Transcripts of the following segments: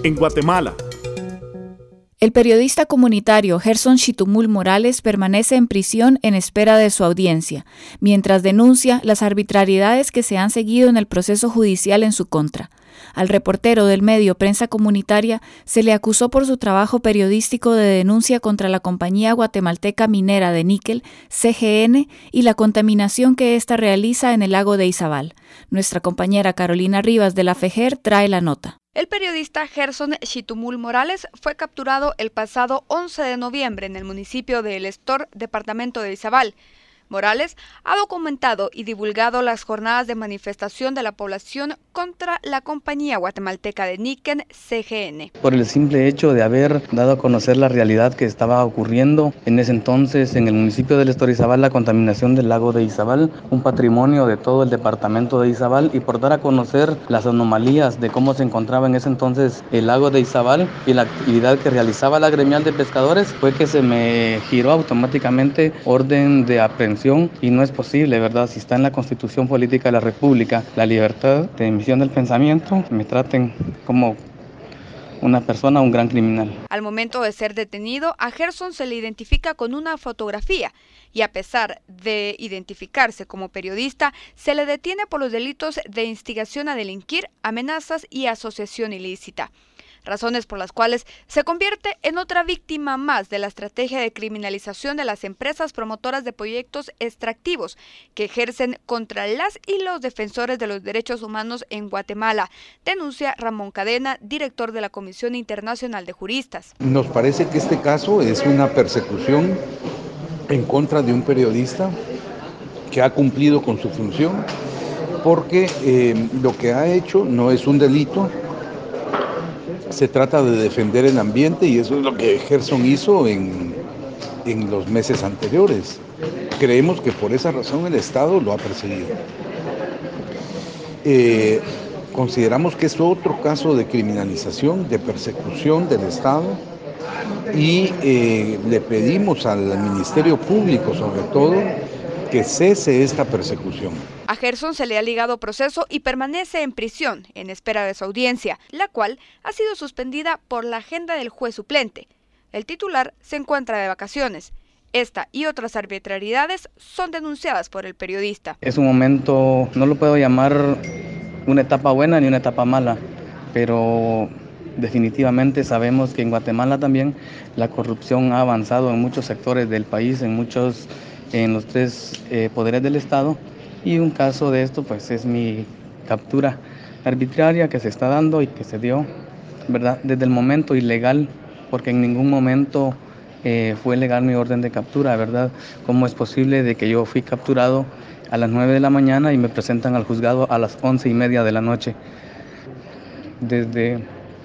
en Guatemala. El periodista comunitario Gerson Xitumul Morales permanece en prisión en espera de su audiencia, mientras denuncia las arbitrariedades que se han seguido en el proceso judicial en su contra. Al reportero del medio Prensa Comunitaria se le acusó por su trabajo periodístico de denuncia contra la compañía guatemalteca minera de níquel, CGN, y la contaminación que ésta realiza en el lago de Izabal. Nuestra compañera Carolina Rivas de la FEGER trae la nota. El periodista Gerson Xitumul Morales fue capturado el pasado 11 de noviembre en el municipio de El Estor, departamento de Izabal. Morales ha documentado y divulgado las jornadas de manifestación de la población contra la compañía guatemalteca de níquel CGN. Por el simple hecho de haber dado a conocer la realidad que estaba ocurriendo en ese entonces en el municipio del Estor Izabal, la contaminación del lago de Izabal, un patrimonio de todo el departamento de Izabal, y por dar a conocer las anomalías de cómo se encontraba en ese entonces el lago de Izabal y la actividad que realizaba la gremial de pescadores, fue que se me giró automáticamente orden de aprehensión. Y no es posible, ¿verdad? Si está en la Constitución Política de la República la libertad de emisión del pensamiento, me traten como una persona, un gran criminal. Al momento de ser detenido, a Gerson se le identifica con una fotografía y a pesar de identificarse como periodista, se le detiene por los delitos de instigación a delinquir, amenazas y asociación ilícita. Razones por las cuales se convierte en otra víctima más de la estrategia de criminalización de las empresas promotoras de proyectos extractivos que ejercen contra las y los defensores de los derechos humanos en Guatemala, denuncia Ramón Cadena, director de la Comisión Internacional de Juristas. Nos parece que este caso es una persecución en contra de un periodista que ha cumplido con su función, porque lo que ha hecho no es un delito. Se trata de defender el ambiente y eso es lo que Gerson hizo en los meses anteriores. Creemos que por esa razón el Estado lo ha perseguido. Consideramos que es otro caso de criminalización, de persecución del Estado y le pedimos al Ministerio Público, sobre todo, que cese esta persecución. A Gerson se le ha ligado proceso y permanece en prisión en espera de su audiencia, la cual ha sido suspendida por la agenda del juez suplente. El titular se encuentra de vacaciones. Esta y otras arbitrariedades son denunciadas por el periodista. Es un momento, no lo puedo llamar una etapa buena ni una etapa mala, pero definitivamente sabemos que en Guatemala también la corrupción ha avanzado en muchos sectores del país, en los tres poderes del Estado, y un caso de esto pues es mi captura arbitraria que se está dando y que se dio, ¿verdad?, desde el momento ilegal, porque en ningún momento fue legal mi orden de captura, ¿verdad? ¿Cómo es posible de que yo fui capturado a las 9 de la mañana y me presentan al juzgado a las 11:30 de la noche? Desde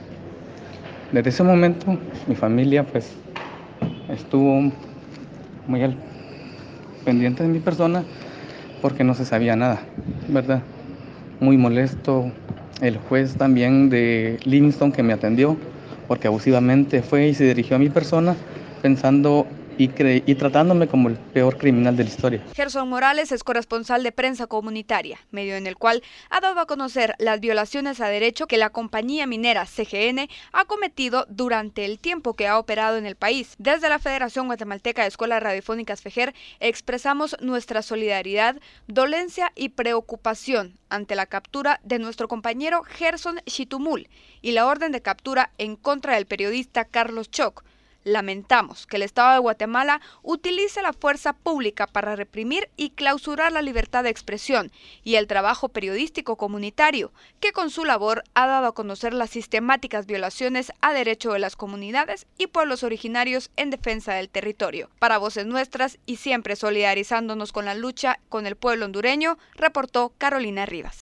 ese momento mi familia pues estuvo muy pendiente de mi persona porque no se sabía nada, ¿verdad? Muy molesto el juez también de Livingston que me atendió porque abusivamente fue y se dirigió a mi persona pensando y tratándome como el peor criminal de la historia. Gerson Morales es corresponsal de Prensa Comunitaria, medio en el cual ha dado a conocer las violaciones a derecho que la compañía minera CGN ha cometido durante el tiempo que ha operado en el país. Desde la Federación Guatemalteca de Escuelas Radiofónicas FEGER expresamos nuestra solidaridad, dolencia y preocupación ante la captura de nuestro compañero Gerson Xitumul y la orden de captura en contra del periodista Carlos Choc. Lamentamos que el Estado de Guatemala utilice la fuerza pública para reprimir y clausurar la libertad de expresión y el trabajo periodístico comunitario, que con su labor ha dado a conocer las sistemáticas violaciones a derecho de las comunidades y pueblos originarios en defensa del territorio. Para Voces Nuestras y siempre solidarizándonos con la lucha con el pueblo hondureño, reportó Carolina Rivas.